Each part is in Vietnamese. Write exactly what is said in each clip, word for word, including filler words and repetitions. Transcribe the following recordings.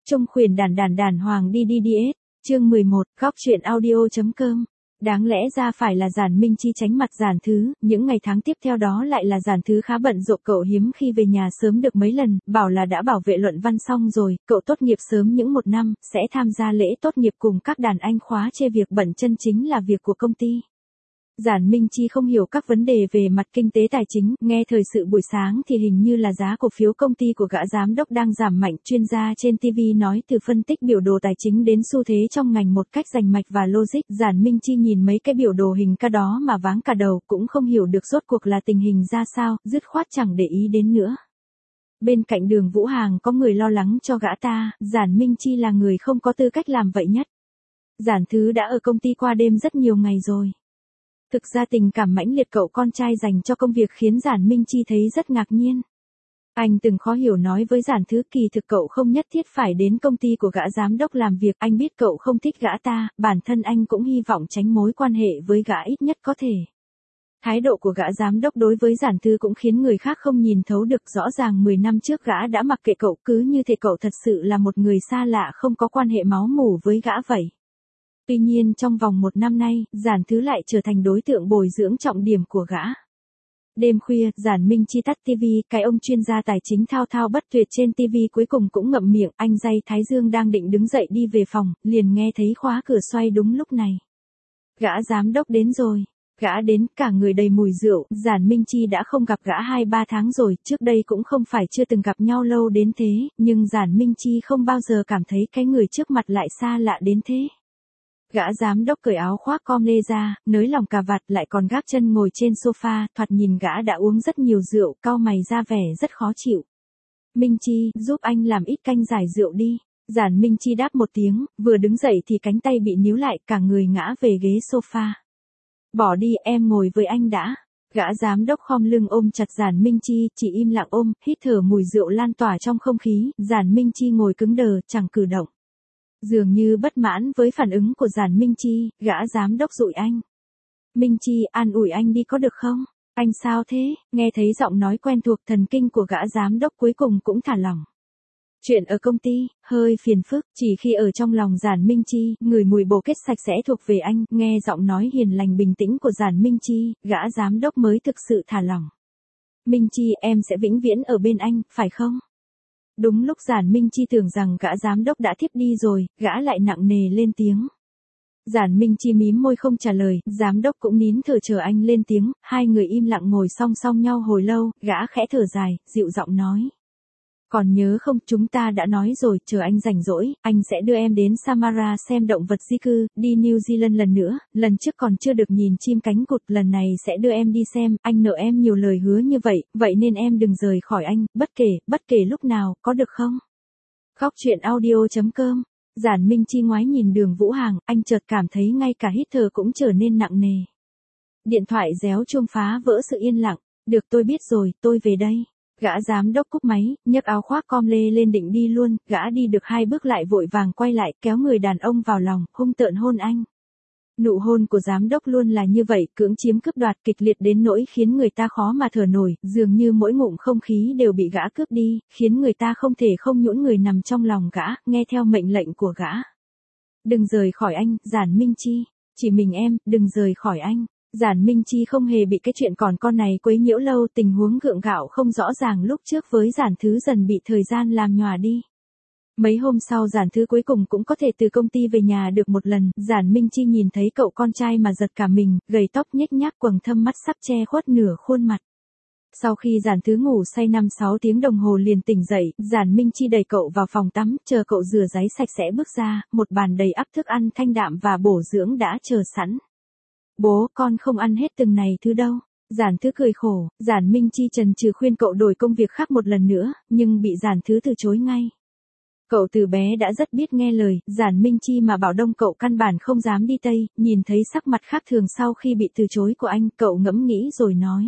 Trung khuyển đàn đàn đàn hoàng đi đi đi ết, chương mười một, góc chuyện audio.com. Đáng lẽ ra phải là Giản Minh Chi tránh mặt Giản Thứ, những ngày tháng tiếp theo đó lại là Giản Thứ khá bận rộn, cậu hiếm khi về nhà sớm được mấy lần, bảo là đã bảo vệ luận văn xong rồi, cậu tốt nghiệp sớm những một năm, sẽ tham gia lễ tốt nghiệp cùng các đàn anh khóa chê việc bận chân chính là việc của công ty. Giản Minh Chi không hiểu các vấn đề về mặt kinh tế tài chính, nghe thời sự buổi sáng thì hình như là giá cổ phiếu công ty của gã giám đốc đang giảm mạnh, chuyên gia trên ti vi nói từ phân tích biểu đồ tài chính đến xu thế trong ngành một cách rành mạch và logic. Giản Minh Chi nhìn mấy cái biểu đồ hình ca đó mà váng cả đầu, cũng không hiểu được rốt cuộc là tình hình ra sao, dứt khoát chẳng để ý đến nữa. Bên cạnh Đường Vũ Hàng có người lo lắng cho gã ta, Giản Minh Chi là người không có tư cách làm vậy nhất. Giản Thứ đã ở công ty qua đêm rất nhiều ngày rồi. Thực ra tình cảm mãnh liệt cậu con trai dành cho công việc khiến Giản Minh Chi thấy rất ngạc nhiên. Anh từng khó hiểu nói với Giản Thứ kỳ thực cậu không nhất thiết phải đến công ty của gã giám đốc làm việc, anh biết cậu không thích gã ta, bản thân anh cũng hy vọng tránh mối quan hệ với gã ít nhất có thể. Thái độ của gã giám đốc đối với Giản Thứ cũng khiến người khác không nhìn thấu được, rõ ràng mười năm trước gã đã mặc kệ cậu, cứ như thể cậu thật sự là một người xa lạ không có quan hệ máu mủ với gã vậy. Tuy nhiên trong vòng một năm nay, Giản Thứ lại trở thành đối tượng bồi dưỡng trọng điểm của gã. Đêm khuya, Giản Minh Chi tắt ti vi, cái ông chuyên gia tài chính thao thao bất tuyệt trên ti vi cuối cùng cũng ngậm miệng, anh day Thái Dương đang định đứng dậy đi về phòng, liền nghe thấy khóa cửa xoay đúng lúc này. Gã giám đốc đến rồi. Gã đến, cả người đầy mùi rượu, Giản Minh Chi đã không gặp gã hai ba tháng rồi, trước đây cũng không phải chưa từng gặp nhau lâu đến thế, nhưng Giản Minh Chi không bao giờ cảm thấy cái người trước mặt lại xa lạ đến thế. Gã giám đốc cởi áo khoác com lê ra, nới lỏng cà vạt lại còn gác chân ngồi trên sofa, thoạt nhìn gã đã uống rất nhiều rượu, cau mày ra vẻ rất khó chịu. Minh Chi, giúp anh làm ít canh giải rượu đi. Giản Minh Chi đáp một tiếng, vừa đứng dậy thì cánh tay bị níu lại, cả người ngã về ghế sofa. Bỏ đi, em ngồi với anh đã. Gã giám đốc khom lưng ôm chặt Giản Minh Chi, chỉ im lặng ôm, hít thở mùi rượu lan tỏa trong không khí. Giản Minh Chi ngồi cứng đờ, chẳng cử động. Dường như bất mãn với phản ứng của Giản Minh Chi, gã giám đốc dụi anh. Minh Chi, an ủi anh đi có được không? Anh sao thế? Nghe thấy giọng nói quen thuộc, thần kinh của gã giám đốc cuối cùng cũng thả lỏng. Chuyện ở công ty, hơi phiền phức, chỉ khi ở trong lòng Giản Minh Chi, người mùi bồ kết sạch sẽ thuộc về anh, nghe giọng nói hiền lành bình tĩnh của Giản Minh Chi, gã giám đốc mới thực sự thả lỏng. Minh Chi, em sẽ vĩnh viễn ở bên anh, phải không? Đúng lúc Giản Minh Chi tưởng rằng gã giám đốc đã thiếp đi rồi, gã lại nặng nề lên tiếng. Giản Minh Chi mím môi không trả lời, giám đốc cũng nín thở chờ anh lên tiếng, hai người im lặng ngồi song song nhau hồi lâu, gã khẽ thở dài, dịu giọng nói. Còn nhớ không, chúng ta đã nói rồi, chờ anh rảnh rỗi, anh sẽ đưa em đến Samara xem động vật di cư, đi New Zealand lần nữa, lần trước còn chưa được nhìn chim cánh cụt, lần này sẽ đưa em đi xem, anh nợ em nhiều lời hứa như vậy, vậy nên em đừng rời khỏi anh, bất kể, bất kể lúc nào, có được không? Góc chuyện audio.com. Giản Minh Chi ngoái nhìn Đường Vũ Hàng, anh chợt cảm thấy ngay cả hít thở cũng trở nên nặng nề. Điện thoại réo chuông phá vỡ sự yên lặng, được tôi biết rồi, tôi về đây. Gã giám đốc cúp máy, nhấc áo khoác com lê lên định đi luôn, gã đi được hai bước lại vội vàng quay lại, kéo người đàn ông vào lòng, hung tợn hôn anh. Nụ hôn của giám đốc luôn là như vậy, cưỡng chiếm cướp đoạt kịch liệt đến nỗi khiến người ta khó mà thở nổi, dường như mỗi ngụm không khí đều bị gã cướp đi, khiến người ta không thể không nhũn người nằm trong lòng gã, nghe theo mệnh lệnh của gã. Đừng rời khỏi anh, Giản Minh Chi, chỉ mình em, đừng rời khỏi anh. Giản Minh Chi không hề bị cái chuyện còn con này quấy nhiễu lâu, tình huống gượng gạo không rõ ràng lúc trước với Giản Thứ dần bị thời gian làm nhòa đi. Mấy hôm sau Giản Thứ cuối cùng cũng có thể từ công ty về nhà được một lần, Giản Minh Chi nhìn thấy cậu con trai mà giật cả mình, gầy tóc nhếch nhác, quầng thâm mắt sắp che khuất nửa khuôn mặt. Sau khi Giản Thứ ngủ say năm sáu tiếng đồng hồ liền tỉnh dậy, Giản Minh Chi đẩy cậu vào phòng tắm, chờ cậu rửa ráy sạch sẽ bước ra, một bàn đầy ắp thức ăn thanh đạm và bổ dưỡng đã chờ sẵn. Bố, con không ăn hết từng này thứ đâu. Giản Thứ cười khổ, Giản Minh Chi chần chừ khuyên cậu đổi công việc khác một lần nữa, nhưng bị Giản Thứ từ chối ngay. Cậu từ bé đã rất biết nghe lời, Giản Minh Chi mà bảo đông cậu căn bản không dám đi Tây, nhìn thấy sắc mặt khác thường sau khi bị từ chối của anh, cậu ngẫm nghĩ rồi nói.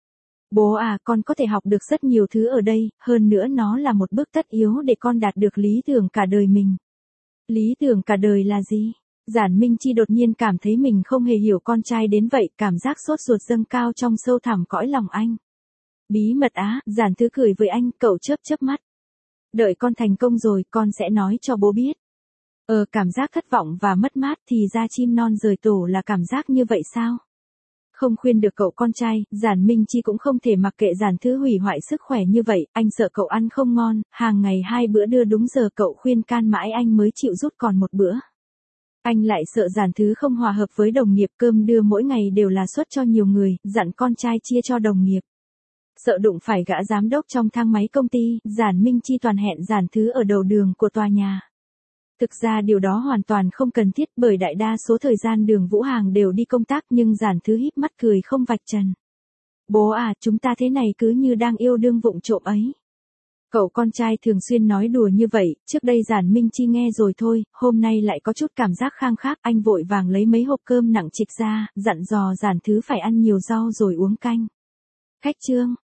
Bố à, con có thể học được rất nhiều thứ ở đây, hơn nữa nó là một bước tất yếu để con đạt được lý tưởng cả đời mình. Lý tưởng cả đời là gì? Giản Minh Chi đột nhiên cảm thấy mình không hề hiểu con trai đến vậy, cảm giác sốt ruột dâng cao trong sâu thẳm cõi lòng anh. Bí mật á, Giản Thứ cười với anh, cậu chớp chớp mắt. Đợi con thành công rồi, con sẽ nói cho bố biết. Ờ, cảm giác thất vọng và mất mát thì ra chim non rời tổ là cảm giác như vậy sao? Không khuyên được cậu con trai, Giản Minh Chi cũng không thể mặc kệ Giản Thứ hủy hoại sức khỏe như vậy, anh sợ cậu ăn không ngon, hàng ngày hai bữa đưa đúng giờ cậu khuyên can mãi anh mới chịu rút còn một bữa. Anh lại sợ Giản Thứ không hòa hợp với đồng nghiệp, cơm đưa mỗi ngày đều là suất cho nhiều người, dặn con trai chia cho đồng nghiệp. Sợ đụng phải gã giám đốc trong thang máy công ty, Giản Minh Chi toàn hẹn Giản Thứ ở đầu đường của tòa nhà. Thực ra điều đó hoàn toàn không cần thiết bởi đại đa số thời gian Đường Vũ Hàng đều đi công tác nhưng Giản Thứ híp mắt cười không vạch trần. Bố à, chúng ta thế này cứ như đang yêu đương vụng trộm ấy. Cậu con trai thường xuyên nói đùa như vậy, trước đây Giản Minh Chi nghe rồi thôi, hôm nay lại có chút cảm giác khang khác, anh vội vàng lấy mấy hộp cơm nặng trịch ra, dặn dò Giản Thứ phải ăn nhiều rau rồi uống canh. Khách trương.